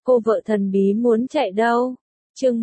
Cô vợ thần bí muốn chạy đâu? Chương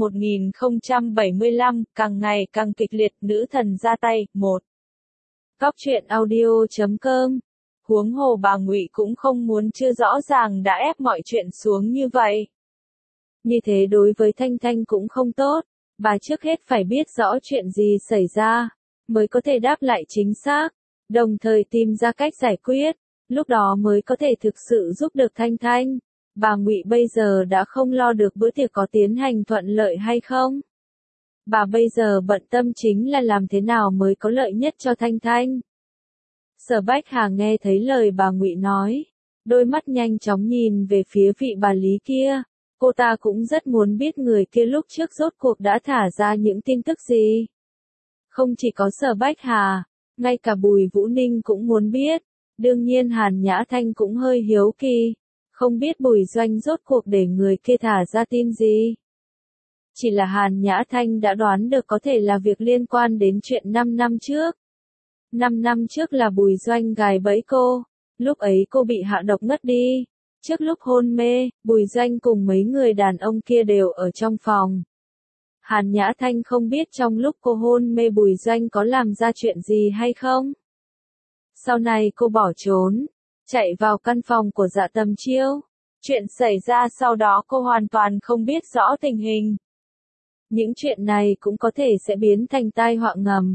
1075, càng ngày càng kịch liệt, nữ thần ra tay, 1. Góc truyện audio.com. Huống hồ bà Ngụy cũng không muốn chưa rõ ràng đã ép mọi chuyện xuống như vậy. Như thế đối với Thanh Thanh cũng không tốt, bà trước hết phải biết rõ chuyện gì xảy ra, mới có thể đáp lại chính xác, đồng thời tìm ra cách giải quyết, lúc đó mới có thể thực sự giúp được Thanh Thanh. Bà Ngụy bây giờ đã không lo được bữa tiệc có tiến hành thuận lợi hay không. Bà bây giờ bận tâm chính là làm thế nào mới có lợi nhất cho Thanh Thanh. Sở Bách Hà nghe thấy lời bà Ngụy nói, đôi mắt nhanh chóng nhìn về phía vị bà Lý kia. Cô ta cũng rất muốn biết người kia lúc trước rốt cuộc đã thả ra những tin tức gì. Không chỉ có Sở Bách Hà, ngay cả Bùi Vũ Ninh cũng muốn biết. Đương nhiên Hàn Nhã Thanh cũng hơi hiếu kỳ. Không biết Bùi Doanh rốt cuộc để người kia thả ra tin gì. Chỉ là Hàn Nhã Thanh đã đoán được có thể là việc liên quan đến chuyện 5 năm trước. 5 năm trước là Bùi Doanh gài bẫy cô. Lúc ấy cô bị hạ độc ngất đi. Trước lúc hôn mê, Bùi Doanh cùng mấy người đàn ông kia đều ở trong phòng. Hàn Nhã Thanh không biết trong lúc cô hôn mê Bùi Doanh có làm ra chuyện gì hay không. Sau này cô bỏ trốn, chạy vào căn phòng của Dạ Tầm Chiêu. Chuyện xảy ra sau đó cô hoàn toàn không biết rõ tình hình. Những chuyện này cũng có thể sẽ biến thành tai họa ngầm.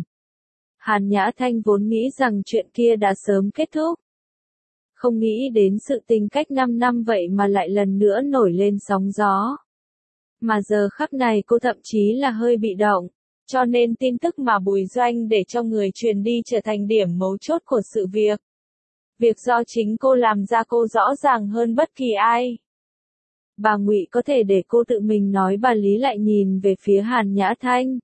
Hàn Nhã Thanh vốn nghĩ rằng chuyện kia đã sớm kết thúc. Không nghĩ đến sự tình cách 5 năm vậy mà lại lần nữa nổi lên sóng gió. Mà giờ khắc này cô thậm chí là hơi bị động, cho nên tin tức mà Bùi Doanh để cho người truyền đi trở thành điểm mấu chốt của sự việc. Việc do chính cô làm ra cô rõ ràng hơn bất kỳ ai. Bà Ngụy có thể để cô tự mình nói, bà Lý lại nhìn về phía Hàn Nhã Thanh.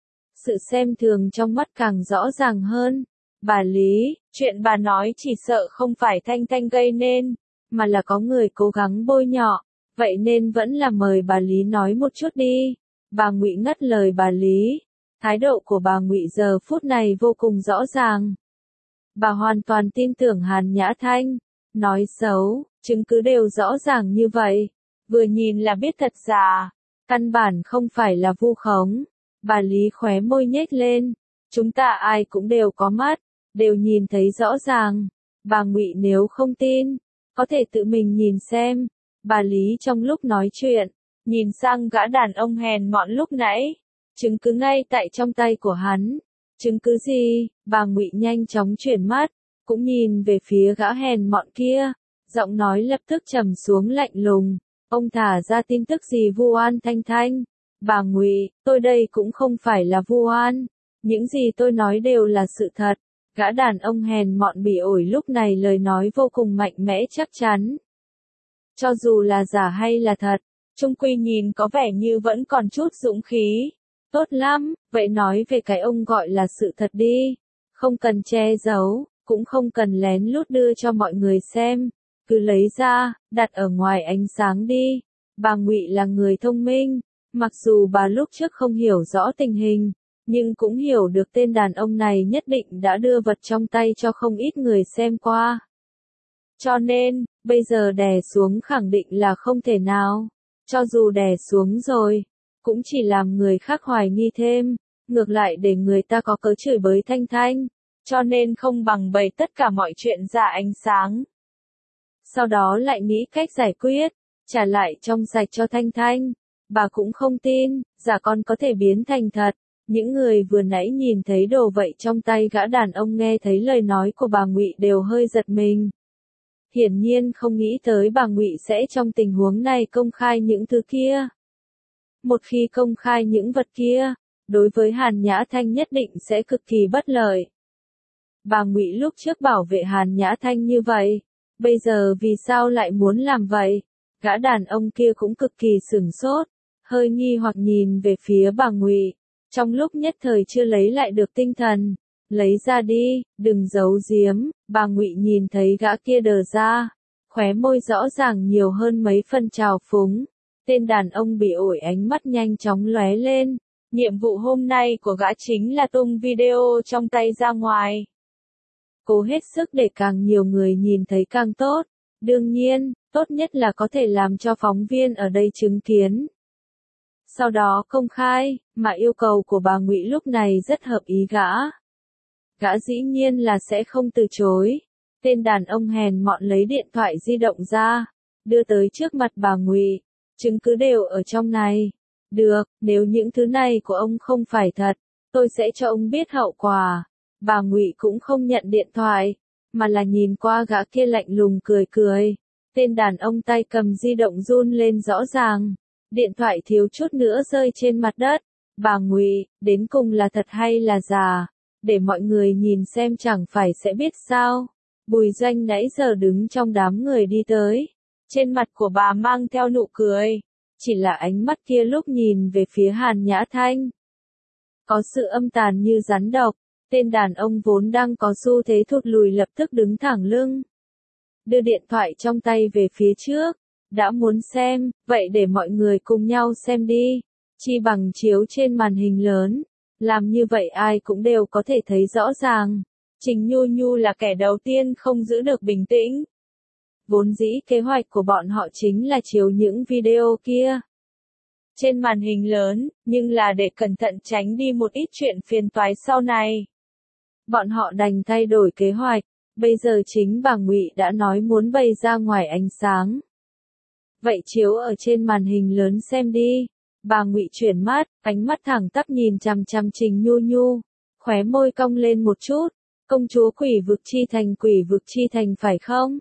Sự xem thường trong mắt càng rõ ràng hơn. Bà Lý, chuyện bà nói chỉ sợ không phải Thanh Thanh gây nên, mà là có người cố gắng bôi nhọ, vậy nên vẫn là mời bà Lý nói một chút đi. Bà Ngụy ngắt lời bà Lý, thái độ của bà Ngụy giờ phút này vô cùng rõ ràng. Bà hoàn toàn tin tưởng Hàn Nhã Thanh, nói xấu, chứng cứ đều rõ ràng như vậy, vừa nhìn là biết thật giả, căn bản không phải là vu khống. Bà Lý khóe môi nhếch lên, chúng ta ai cũng đều có mắt, đều nhìn thấy rõ ràng. Bà Ngụy nếu không tin, có thể tự mình nhìn xem. Bà Lý trong lúc nói chuyện, nhìn sang gã đàn ông hèn mọn lúc nãy, chứng cứ ngay tại trong tay của hắn. Chứng cứ gì? Bà Ngụy nhanh chóng chuyển mắt, cũng nhìn về phía gã hèn mọn kia, giọng nói lập tức trầm xuống lạnh lùng. Ông thả ra tin tức gì vu oan Thanh Thanh? Bà Ngụy, tôi đây cũng không phải là vu oan, những gì tôi nói đều là sự thật. Gã đàn ông hèn mọn bỉ ổi lúc này lời nói vô cùng mạnh mẽ chắc chắn. Cho dù là giả hay là thật, chung quy nhìn có vẻ như vẫn còn chút dũng khí. Tốt lắm, vậy nói về cái ông gọi là sự thật đi. Không cần che giấu, cũng không cần lén lút đưa cho mọi người xem. Cứ lấy ra, đặt ở ngoài ánh sáng đi. Bà Ngụy là người thông minh, mặc dù bà lúc trước không hiểu rõ tình hình, nhưng cũng hiểu được tên đàn ông này nhất định đã đưa vật trong tay cho không ít người xem qua. Cho nên, bây giờ đè xuống khẳng định là không thể nào. Cho dù đè xuống rồi, cũng chỉ làm người khác hoài nghi thêm, ngược lại để người ta có cớ chửi bới Thanh Thanh. Cho nên không bằng bày tất cả mọi chuyện ra ánh sáng. Sau đó lại nghĩ cách giải quyết, trả lại trong sạch cho Thanh Thanh. Bà cũng không tin, giả con có thể biến thành thật. Những người vừa nãy nhìn thấy đồ vậy trong tay gã đàn ông nghe thấy lời nói của bà Ngụy đều hơi giật mình. Hiển nhiên không nghĩ tới bà Ngụy sẽ trong tình huống này công khai những thứ kia. Một khi công khai những vật kia, đối với Hàn Nhã Thanh nhất định sẽ cực kỳ bất lợi. Bà Ngụy lúc trước bảo vệ Hàn Nhã Thanh như vậy, bây giờ vì sao lại muốn làm vậy? Gã đàn ông kia cũng cực kỳ sửng sốt, hơi nghi hoặc nhìn về phía bà Ngụy. Trong lúc nhất thời chưa lấy lại được tinh thần, lấy ra đi, đừng giấu giếm. Bà Ngụy nhìn thấy gã kia đờ ra, khóe môi rõ ràng nhiều hơn mấy phần trào phúng. Tên đàn ông bị ổi ánh mắt nhanh chóng lóe lên. Nhiệm vụ hôm nay của gã chính là tung video trong tay ra ngoài. Cố hết sức để càng nhiều người nhìn thấy càng tốt. Đương nhiên, tốt nhất là có thể làm cho phóng viên ở đây chứng kiến. Sau đó công khai, mà yêu cầu của bà Ngụy lúc này rất hợp ý gã. Gã dĩ nhiên là sẽ không từ chối. Tên đàn ông hèn mọn lấy điện thoại di động ra, đưa tới trước mặt bà Ngụy. Chứng cứ đều ở trong này. Được, nếu những thứ này của ông không phải thật, tôi sẽ cho ông biết hậu quả. Bà Ngụy cũng không nhận điện thoại, mà là nhìn qua gã kia lạnh lùng cười cười. Tên đàn ông tay cầm di động run lên rõ ràng. Điện thoại thiếu chút nữa rơi trên mặt đất. Bà Ngụy, đến cùng là thật hay là giả? Để mọi người nhìn xem chẳng phải sẽ biết sao. Bùi Doanh nãy giờ đứng trong đám người đi tới. Trên mặt của bà mang theo nụ cười. Chỉ là ánh mắt kia lúc nhìn về phía Hàn Nhã Thanh. Có sự âm tàn như rắn độc. Tên đàn ông vốn đang có xu thế thụt lùi lập tức đứng thẳng lưng. Đưa điện thoại trong tay về phía trước. Đã muốn xem, vậy để mọi người cùng nhau xem đi. Chi bằng chiếu trên màn hình lớn. Làm như vậy ai cũng đều có thể thấy rõ ràng. Trình Nhu Nhu là kẻ đầu tiên không giữ được bình tĩnh. Vốn dĩ kế hoạch của bọn họ chính là chiếu những video kia trên màn hình lớn, nhưng là để cẩn thận tránh đi một ít chuyện phiền toái sau này. Bọn họ đành thay đổi kế hoạch, bây giờ chính bà Ngụy đã nói muốn bày ra ngoài ánh sáng. Vậy chiếu ở trên màn hình lớn xem đi. Bà Ngụy chuyển mắt, ánh mắt thẳng tắp nhìn chằm chằm Trình Nhu Nhu, khóe môi cong lên một chút. Công chúa Quỷ Vực Chi Thành phải không?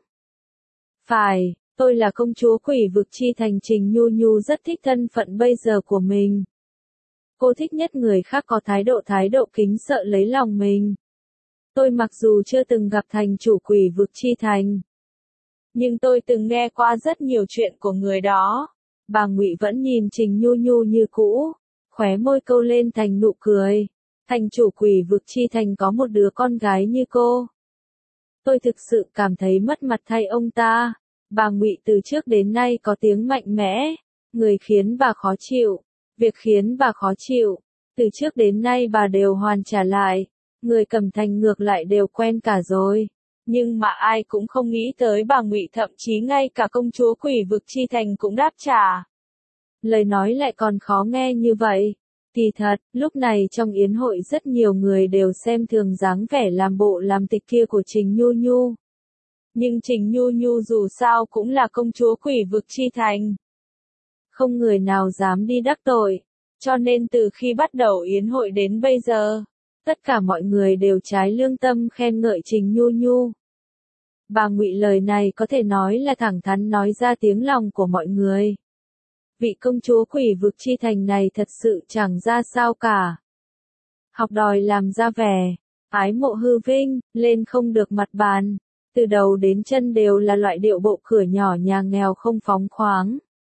Phải, tôi là công chúa Quỷ Vực Chi Thành. Trình Nhu Nhu rất thích thân phận bây giờ của mình. Cô thích nhất người khác có thái độ kính sợ lấy lòng mình. Tôi mặc dù chưa từng gặp thành chủ Quỷ Vực Chi Thành, nhưng tôi từng nghe qua rất nhiều chuyện của người đó. Bà Ngụy vẫn nhìn Trình Nhu Nhu như cũ, khóe môi câu lên thành nụ cười. Thành chủ Quỷ Vực Chi Thành có một đứa con gái như cô. Tôi thực sự cảm thấy mất mặt thay ông ta. Bà Ngụy từ trước đến nay có tiếng mạnh mẽ, người khiến bà khó chịu, việc khiến bà khó chịu, từ trước đến nay bà đều hoàn trả lại, người Cẩm Thành ngược lại đều quen cả rồi. Nhưng mà ai cũng không nghĩ tới bà Ngụy thậm chí ngay cả công chúa Quỷ Vực Chi Thành cũng đáp trả. Lời nói lại còn khó nghe như vậy. Kỳ thật, lúc này trong yến hội rất nhiều người đều xem thường dáng vẻ làm bộ làm tịch kia của Trình Nhu Nhu. Nhưng Trình Nhu Nhu dù sao cũng là công chúa Quỷ Vực Chi Thành. Không người nào dám đi đắc tội. Cho nên từ khi bắt đầu yến hội đến bây giờ, tất cả mọi người đều trái lương tâm khen ngợi Trình Nhu Nhu. Bà Ngụy lời này có thể nói là thẳng thắn nói ra tiếng lòng của mọi người. Vị công chúa Quỷ Vực Chi Thành này thật sự chẳng ra sao cả. Học đòi làm ra vẻ, ái mộ hư vinh, lên không được mặt bàn. Từ đầu đến chân đều là loại điệu bộ cửa nhỏ nhà nghèo không phóng khoáng.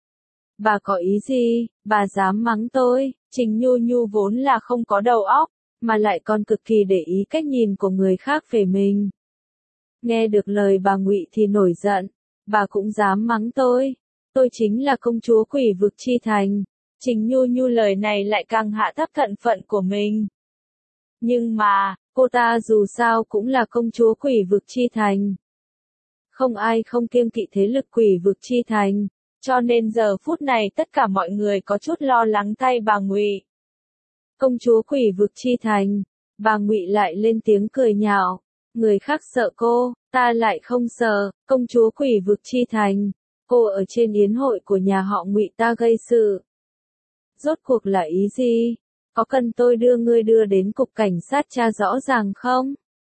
Bà có ý gì, bà dám mắng tôi? Trình Nhu Nhu vốn là không có đầu óc, mà lại còn cực kỳ để ý cách nhìn của người khác về mình. Nghe được lời bà Ngụy thì nổi giận, bà cũng dám mắng tôi. Tôi chính là công chúa Quỷ Vực Chi Thành. Trình Nhu Nhu lời này lại càng hạ thấp thân phận của mình. Nhưng mà, cô ta dù sao cũng là công chúa Quỷ Vực Chi Thành. Không ai không kiêng kỵ thế lực Quỷ Vực Chi Thành, cho nên giờ phút này tất cả mọi người có chút lo lắng thay bà Ngụy. Công chúa Quỷ Vực Chi Thành, bà Ngụy lại lên tiếng cười nhạo. Người khác sợ cô, ta lại không sợ. Công chúa Quỷ Vực Chi Thành, cô ở trên yến hội của nhà họ Ngụy ta gây sự. Rốt cuộc là ý gì? Có cần tôi đưa ngươi đưa đến cục cảnh sát tra rõ ràng không?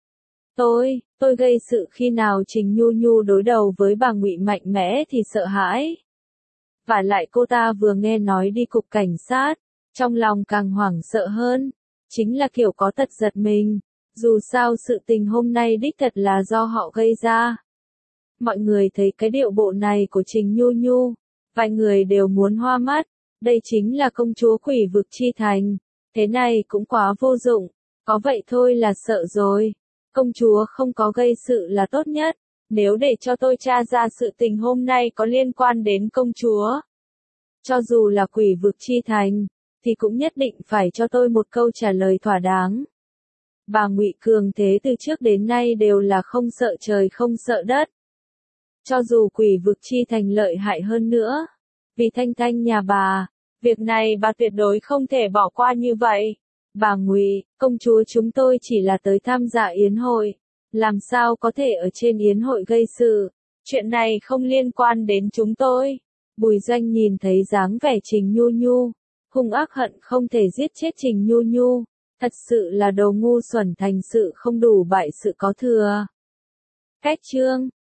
Tôi gây sự khi nào? Trình Nhu Nhu đối đầu với bà Ngụy mạnh mẽ thì sợ hãi. Và lại cô ta vừa nghe nói đi cục cảnh sát, trong lòng càng hoảng sợ hơn. Chính là kiểu có tật giật mình. Dù sao sự tình hôm nay đích thật là do họ gây ra. Mọi người thấy cái điệu bộ này của Trình Nhu Nhu, vài người đều muốn hoa mắt. Đây chính là công chúa Quỷ Vực Chi Thành. Thế này cũng quá vô dụng. Có vậy thôi là sợ rồi. Công chúa không có gây sự là tốt nhất. Nếu để cho tôi tra ra sự tình hôm nay có liên quan đến công chúa, cho dù là Quỷ Vực Chi Thành, thì cũng nhất định phải cho tôi một câu trả lời thỏa đáng. Bà Ngụy cường thế từ trước đến nay đều là không sợ trời không sợ đất. Cho dù quỷ vực chi thành lợi hại hơn nữa. Vì Thanh Thanh nhà bà, việc này bà tuyệt đối không thể bỏ qua như vậy. Bà Ngụy, công chúa chúng tôi chỉ là tới tham gia yến hội. Làm sao có thể ở trên yến hội gây sự. Chuyện này không liên quan đến chúng tôi. Bùi Doanh nhìn thấy dáng vẻ Trình Nhu Nhu. Hung ác hận không thể giết chết Trình Nhu Nhu. Thật sự là đồ ngu xuẩn thành sự không đủ bại sự có thừa. Cách chương